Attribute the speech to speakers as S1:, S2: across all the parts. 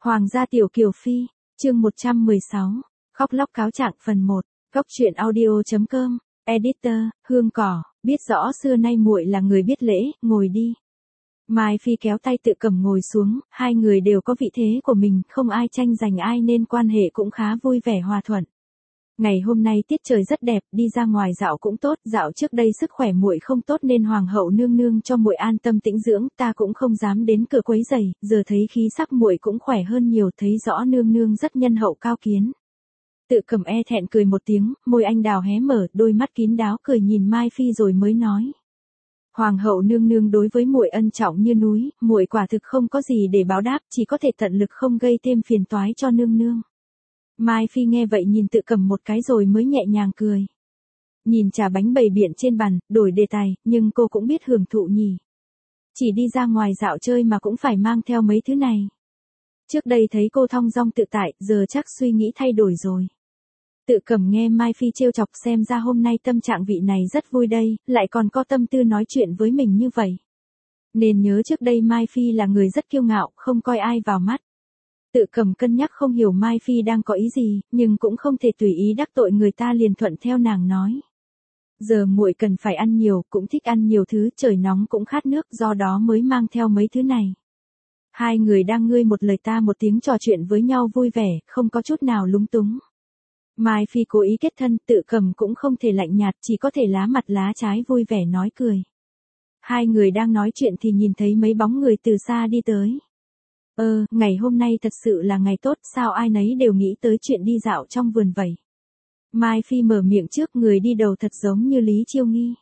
S1: Hoàng gia tiểu kiều phi, chương 116, khóc lóc cáo trạng phần 1, góc truyện audio.com, editor, Hương Cỏ, biết rõ xưa nay muội là người biết lễ, ngồi đi. Mai Phi kéo tay Tự Cẩm ngồi xuống, hai người đều có vị thế của mình, không ai tranh giành ai nên quan hệ cũng khá vui vẻ hòa thuận. Ngày hôm nay tiết trời rất đẹp, đi ra ngoài dạo cũng tốt, dạo trước đây sức khỏe muội không tốt nên hoàng hậu nương nương cho muội an tâm tĩnh dưỡng, ta cũng không dám đến cửa quấy rầy, giờ thấy khí sắc muội cũng khỏe hơn nhiều, thấy rõ nương nương rất nhân hậu cao kiến. Tự Cẩm e thẹn cười một tiếng, môi anh đào hé mở, đôi mắt kín đáo cười nhìn Mai Phi rồi mới nói: Hoàng hậu nương nương đối với muội ân trọng như núi, muội quả thực không có gì để báo đáp, chỉ có thể tận lực không gây thêm phiền toái cho nương nương. Mai Phi nghe vậy nhìn Tự Cẩm một cái rồi mới nhẹ nhàng cười. Nhìn trà bánh bày biện trên bàn, đổi đề tài, nhưng cô cũng biết hưởng thụ nhỉ. Chỉ đi ra ngoài dạo chơi mà cũng phải mang theo mấy thứ này. Trước đây thấy cô thong dong tự tại, giờ chắc suy nghĩ thay đổi rồi. Tự Cẩm nghe Mai Phi trêu chọc xem ra hôm nay tâm trạng vị này rất vui đây, lại còn có tâm tư nói chuyện với mình như vậy. Nên nhớ trước đây Mai Phi là người rất kiêu ngạo, không coi ai vào mắt. Tự Cẩm cân nhắc không hiểu Mai Phi đang có ý gì, nhưng cũng không thể tùy ý đắc tội người ta liền thuận theo nàng nói. Giờ muội cần phải ăn nhiều, cũng thích ăn nhiều thứ, trời nóng cũng khát nước, do đó mới mang theo mấy thứ này. Hai người đang ngươi một lời ta một tiếng trò chuyện với nhau vui vẻ, không có chút nào lúng túng. Mai Phi cố ý kết thân, Tự Cẩm cũng không thể lạnh nhạt, chỉ có thể lá mặt lá trái vui vẻ nói cười. Hai người đang nói chuyện thì nhìn thấy mấy bóng người từ xa đi tới. Ngày hôm nay thật sự là ngày tốt, sao ai nấy đều nghĩ tới chuyện đi dạo trong vườn vậy. Mai Phi mở miệng trước, người đi đầu thật giống như Lý Chiêu Nghi.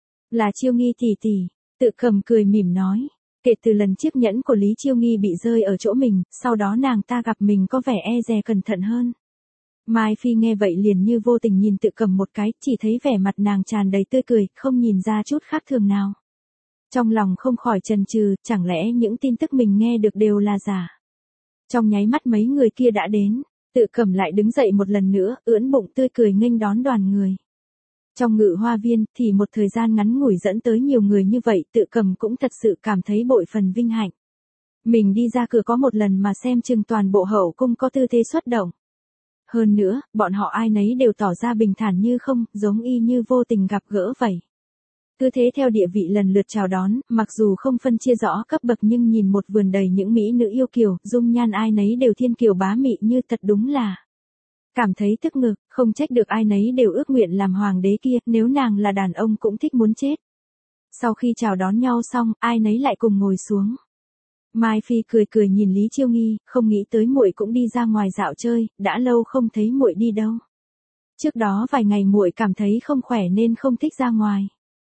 S1: Là Chiêu Nghi tỷ tỷ, Tự Cẩm cười mỉm nói. Kể từ lần chiếc nhẫn của Lý Chiêu Nghi bị rơi ở chỗ mình, sau đó nàng ta gặp mình có vẻ e dè cẩn thận hơn. Mai Phi nghe vậy liền như vô tình nhìn Tự Cẩm một cái, chỉ thấy vẻ mặt nàng tràn đầy tươi cười, không nhìn ra chút khác thường nào. Trong lòng không khỏi chần chừ, chẳng lẽ những tin tức mình nghe được đều là giả. Trong nháy mắt mấy người kia đã đến, Tự Cẩm lại đứng dậy một lần nữa, ưỡn bụng tươi cười nghênh đón đoàn người. Trong Ngự Hoa Viên thì một thời gian ngắn ngủi dẫn tới nhiều người như vậy, Tự Cẩm cũng thật sự cảm thấy bội phần vinh hạnh. Mình đi ra cửa có một lần mà xem chừng toàn bộ hậu cung có tư thế xuất động. Hơn nữa, bọn họ ai nấy đều tỏ ra bình thản như không, giống y như vô tình gặp gỡ vậy. Cứ thế theo địa vị lần lượt chào đón, mặc dù không phân chia rõ cấp bậc nhưng nhìn một vườn đầy những mỹ nữ yêu kiều, dung nhan ai nấy đều thiên kiều bá mị như thật đúng là. Cảm thấy tức ngực, không trách được ai nấy đều ước nguyện làm hoàng đế kia, nếu nàng là đàn ông cũng thích muốn chết. Sau khi chào đón nhau xong, ai nấy lại cùng ngồi xuống. Mai Phi cười cười nhìn Lý Chiêu Nghi, không nghĩ tới muội cũng đi ra ngoài dạo chơi, đã lâu không thấy muội đi đâu. Trước đó vài ngày muội cảm thấy không khỏe nên không thích ra ngoài.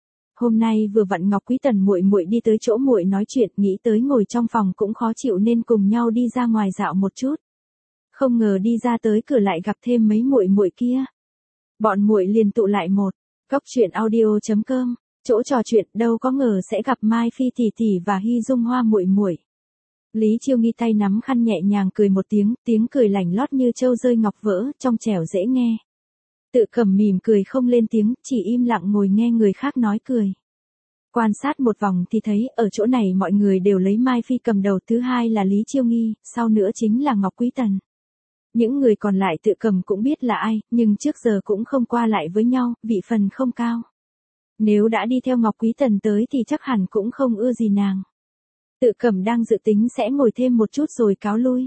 S1: Hôm nay vừa vặn Ngọc Quý Tần muội đi tới chỗ muội nói chuyện, nghĩ tới ngồi trong phòng cũng khó chịu nên cùng nhau đi ra ngoài dạo một chút. Không ngờ đi ra tới cửa lại gặp thêm mấy muội kia. Bọn muội liền tụ lại một góc truyện audio.com, chỗ trò chuyện, đâu có ngờ sẽ gặp Mai Phi tỷ tỷ và Hy Dung Hoa muội. Lý Chiêu Nghi tay nắm khăn nhẹ nhàng cười một tiếng, tiếng cười lảnh lót như trâu rơi ngọc vỡ, trong trẻo dễ nghe. Tự Cẩm mỉm cười không lên tiếng, chỉ im lặng ngồi nghe người khác nói cười. Quan sát một vòng thì thấy, ở chỗ này mọi người đều lấy Mai Phi cầm đầu, thứ hai là Lý Chiêu Nghi, sau nữa chính là Ngọc Quý Tần. Những người còn lại Tự Cẩm cũng biết là ai, nhưng trước giờ cũng không qua lại với nhau, vị phần không cao. Nếu đã đi theo Ngọc Quý Tần tới thì chắc hẳn cũng không ưa gì nàng. Tự Cẩm đang dự tính sẽ ngồi thêm một chút rồi cáo lui.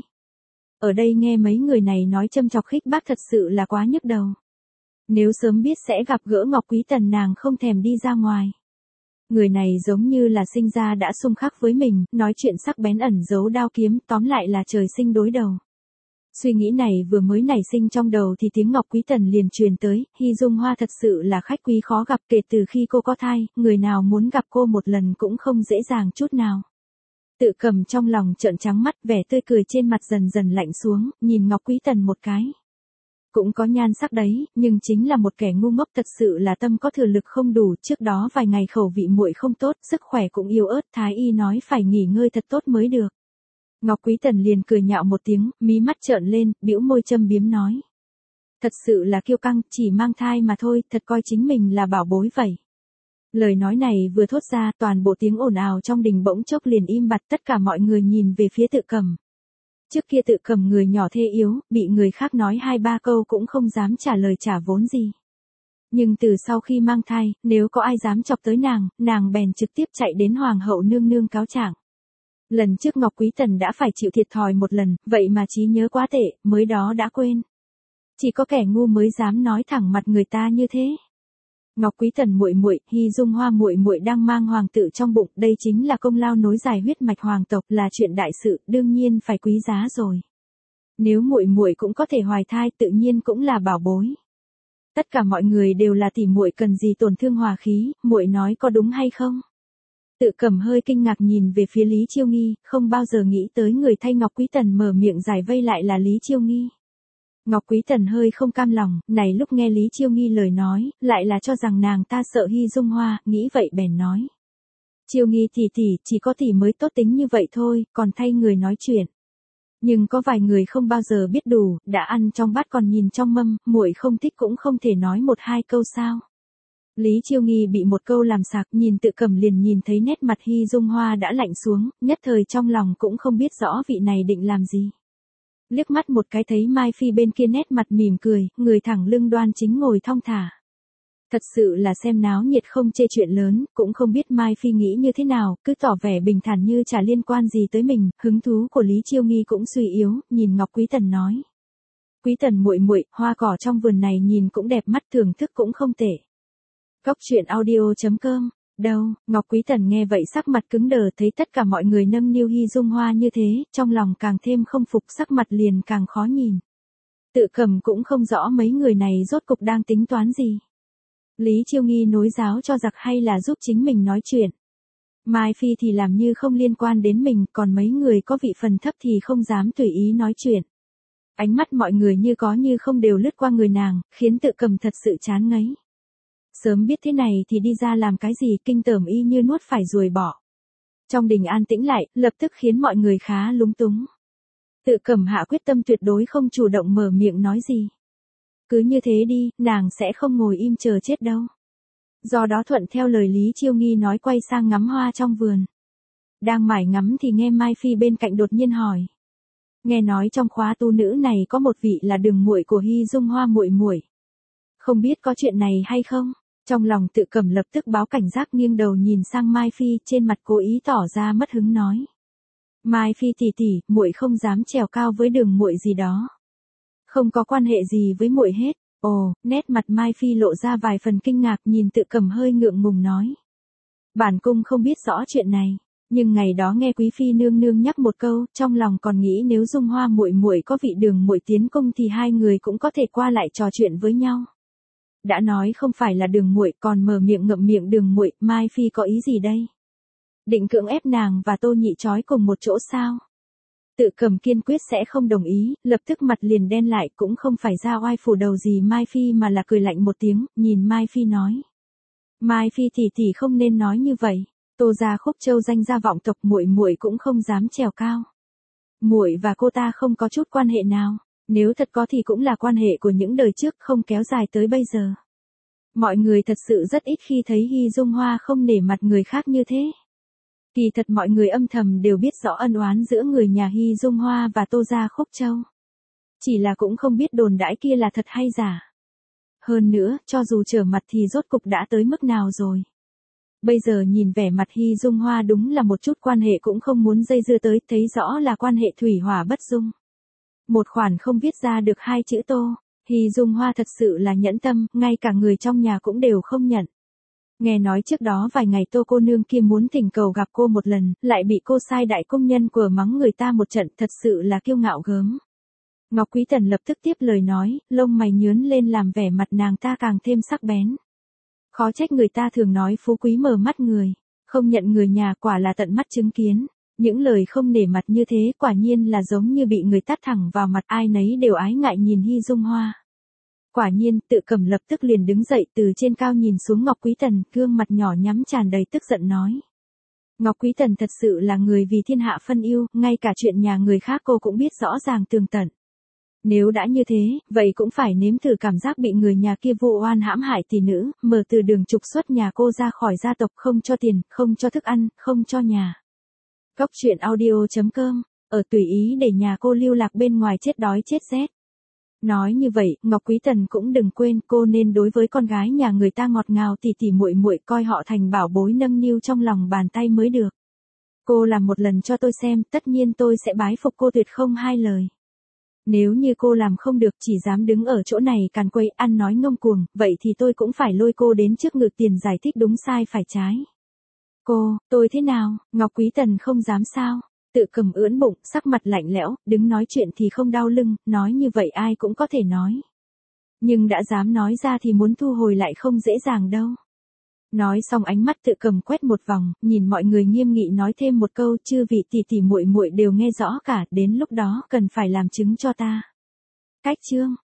S1: Ở đây nghe mấy người này nói châm chọc khích bác thật sự là quá nhức đầu. Nếu sớm biết sẽ gặp gỡ Ngọc Quý Tần nàng không thèm đi ra ngoài. Người này giống như là sinh ra đã xung khắc với mình, nói chuyện sắc bén ẩn giấu đao kiếm, tóm lại là trời sinh đối đầu. Suy nghĩ này vừa mới nảy sinh trong đầu thì tiếng Ngọc Quý Tần liền truyền tới, Hy Dung Hoa thật sự là khách quý khó gặp, kể từ khi cô có thai, người nào muốn gặp cô một lần cũng không dễ dàng chút nào. Tự Cẩm trong lòng trợn trắng mắt, vẻ tươi cười trên mặt dần dần lạnh xuống, nhìn Ngọc Quý Tần một cái. Cũng có nhan sắc đấy, nhưng chính là một kẻ ngu ngốc, thật sự là tâm có thừa lực không đủ, trước đó vài ngày khẩu vị muội không tốt, sức khỏe cũng yếu ớt, thái y nói phải nghỉ ngơi thật tốt mới được. Ngọc Quý Tần liền cười nhạo một tiếng, mí mắt trợn lên, bĩu môi châm biếm nói. Thật sự là kiêu căng, chỉ mang thai mà thôi, thật coi chính mình là bảo bối vậy. Lời nói này vừa thốt ra, toàn bộ tiếng ồn ào trong đình bỗng chốc liền im bặt, tất cả mọi người nhìn về phía Tự Cẩm. Trước kia Tự Cầm người nhỏ thê yếu, bị người khác nói 2-3 câu cũng không dám trả lời trả vốn gì. Nhưng từ sau khi mang thai, nếu có ai dám chọc tới nàng bèn trực tiếp chạy đến Hoàng hậu nương nương cáo trạng. Lần trước Ngọc Quý Tần đã phải chịu thiệt thòi một lần, vậy mà trí nhớ quá tệ, mới đó đã quên. Chỉ có kẻ ngu mới dám nói thẳng mặt người ta như thế. Ngọc Quý Tần muội muội, Hy Dung Hoa muội muội đang mang hoàng tử trong bụng, đây chính là công lao nối dài huyết mạch hoàng tộc, là chuyện đại sự, đương nhiên phải quý giá rồi. Nếu muội muội cũng có thể hoài thai, tự nhiên cũng là bảo bối. Tất cả mọi người đều là tỉ muội, cần gì tổn thương hòa khí, muội nói có đúng hay không? Tự Cầm hơi kinh ngạc nhìn về phía Lý Chiêu Nghi, không bao giờ nghĩ tới người thay Ngọc Quý Tần mở miệng giải vây lại là Lý Chiêu Nghi. Ngọc Quý Tần hơi không cam lòng, này lúc nghe Lý Chiêu Nghi lời nói, lại là cho rằng nàng ta sợ Hy Dung Hoa, nghĩ vậy bèn nói. Chiêu Nghi tỷ tỷ, chỉ có tỷ mới tốt tính như vậy thôi, còn thay người nói chuyện. Nhưng có vài người không bao giờ biết đủ, đã ăn trong bát còn nhìn trong mâm, muội không thích cũng không thể nói 1-2 câu sao. Lý Chiêu Nghi bị một câu làm sặc, nhìn Tự Cầm liền nhìn thấy nét mặt Hy Dung Hoa đã lạnh xuống, nhất thời trong lòng cũng không biết rõ vị này định làm gì. Liếc mắt một cái thấy Mai Phi bên kia nét mặt mỉm cười, người thẳng lưng đoan chính ngồi thong thả. Thật sự là xem náo nhiệt không chê chuyện lớn, cũng không biết Mai Phi nghĩ như thế nào, cứ tỏ vẻ bình thản như chả liên quan gì tới mình. Hứng thú của Lý Chiêu Nghi cũng suy yếu, nhìn Ngọc Quý Tần nói. Quý Tần muội muội, hoa cỏ trong vườn này nhìn cũng đẹp mắt, thưởng thức cũng không tệ. Góc truyện audio.com. Đâu, Ngọc Quý Tần nghe vậy sắc mặt cứng đờ, thấy tất cả mọi người nâng niu Hy Dung Hoa như thế, trong lòng càng thêm không phục, sắc mặt liền càng khó nhìn. Tự Cầm cũng không rõ mấy người này rốt cục đang tính toán gì. Lý Chiêu Nghi nối giáo cho giặc hay là giúp chính mình nói chuyện. Mai Phi thì làm như không liên quan đến mình, còn mấy người có vị phần thấp thì không dám tùy ý nói chuyện. Ánh mắt mọi người như có như không đều lướt qua người nàng, khiến Tự Cầm thật sự chán ngấy. Sớm biết thế này thì đi ra làm cái gì, kinh tởm y như nuốt phải ruồi bỏ. Trong đình an tĩnh lại, lập tức khiến mọi người khá lúng túng. Tự Cầm hạ quyết tâm tuyệt đối không chủ động mở miệng nói gì. Cứ như thế đi, nàng sẽ không ngồi im chờ chết đâu. Do đó thuận theo lời Lý Chiêu Nghi nói quay sang ngắm hoa trong vườn. Đang mải ngắm thì nghe Mai Phi bên cạnh đột nhiên hỏi. Nghe nói trong khóa tu nữ này có một vị là đường muội của Hy Dung Hoa muội muội. Không biết có chuyện này hay không? Trong lòng Tự Cầm lập tức báo cảnh giác, nghiêng đầu nhìn sang Mai Phi, trên mặt cố ý tỏ ra mất hứng nói. Mai Phi tỷ tỷ, muội không dám trèo cao với đường muội gì đó. Không có quan hệ gì với muội hết. Ồ, nét mặt Mai Phi lộ ra vài phần kinh ngạc, nhìn Tự Cầm hơi ngượng ngùng nói. Bản cung không biết rõ chuyện này, nhưng ngày đó nghe Quý Phi nương nương nhắc một câu, trong lòng còn nghĩ nếu Dung Hoa muội muội có vị đường muội tiến cung thì hai người cũng có thể qua lại trò chuyện với nhau. Đã nói không phải là đường muội, còn mở miệng ngậm miệng đường muội, Mai Phi có ý gì đây? Định cưỡng ép nàng và Tô Nhị trói cùng một chỗ sao? Tự Cầm kiên quyết sẽ không đồng ý, lập tức mặt liền đen lại, cũng không phải ra oai phủ đầu gì Mai Phi mà là cười lạnh một tiếng, nhìn Mai Phi nói. Mai Phi tỷ tỷ không nên nói như vậy, Tô gia Khúc Châu danh gia vọng tộc, muội muội cũng không dám trèo cao. Muội và cô ta không có chút quan hệ nào, nếu thật có thì cũng là quan hệ của những đời trước, không kéo dài tới bây giờ. Mọi người thật sự rất ít khi thấy Hy Dung Hoa không nể mặt người khác như thế. Kỳ thật mọi người âm thầm đều biết rõ ân oán giữa người nhà Hy Dung Hoa và Tô gia Khúc Châu. Chỉ là cũng không biết đồn đãi kia là thật hay giả. Hơn nữa, cho dù trở mặt thì rốt cục đã tới mức nào rồi. Bây giờ nhìn vẻ mặt Hy Dung Hoa đúng là một chút quan hệ cũng không muốn dây dưa tới, thấy rõ là quan hệ thủy hỏa bất dung. Một khoản không viết ra được 2 chữ Tô, Hy Dung Hoa thật sự là nhẫn tâm, ngay cả người trong nhà cũng đều không nhận. Nghe nói trước đó vài ngày Tô cô nương kia muốn thỉnh cầu gặp cô một lần, lại bị cô sai đại công nhân của mắng người ta một trận, thật sự là kiêu ngạo gớm. Ngọc Quý Tần lập tức tiếp lời nói, lông mày nhướn lên làm vẻ mặt nàng ta càng thêm sắc bén. Khó trách người ta thường nói phú quý mở mắt người, không nhận người nhà, quả là tận mắt chứng kiến. Những lời không nể mặt như thế quả nhiên là giống như bị người tát thẳng vào mặt, ai nấy đều ái ngại nhìn Hy Dung Hoa. Quả nhiên, Tự Cầm lập tức liền đứng dậy từ trên cao nhìn xuống Ngọc Quý Tần, gương mặt nhỏ nhắm tràn đầy tức giận nói. Ngọc Quý Tần thật sự là người vì thiên hạ phân ưu, ngay cả chuyện nhà người khác cô cũng biết rõ ràng tường tận. Nếu đã như thế, vậy cũng phải nếm thử cảm giác bị người nhà kia vu oan hãm hại tỷ nữ, mở từ đường trục xuất nhà cô ra khỏi gia tộc, không cho tiền, không cho thức ăn, không cho nhà. Góc truyện audio.com ở tùy ý để nhà cô lưu lạc bên ngoài chết đói chết rét. Nói như vậy, Ngọc Quý Tần cũng đừng quên cô nên đối với con gái nhà người ta ngọt ngào tỉ tỉ muội muội, coi họ thành bảo bối nâng niu trong lòng bàn tay mới được. Cô làm một lần cho tôi xem, tất nhiên tôi sẽ bái phục cô tuyệt không hai lời. Nếu như cô làm không được, chỉ dám đứng ở chỗ này càn quấy ăn nói ngông cuồng, vậy thì tôi cũng phải lôi cô đến trước ngự tiền giải thích đúng sai phải trái. Tôi thế nào, Ngọc Quý Tần không dám sao? Tự cầm ưỡn bụng, sắc mặt lạnh lẽo, đứng nói chuyện thì không đau lưng, nói như vậy ai cũng có thể nói. Nhưng đã dám nói ra thì muốn thu hồi lại không dễ dàng đâu. Nói xong ánh mắt tự cầm quét một vòng, nhìn mọi người nghiêm nghị nói thêm một câu, chư vị tỷ tỷ muội muội đều nghe rõ cả, đến lúc đó cần phải làm chứng cho ta. Cách chương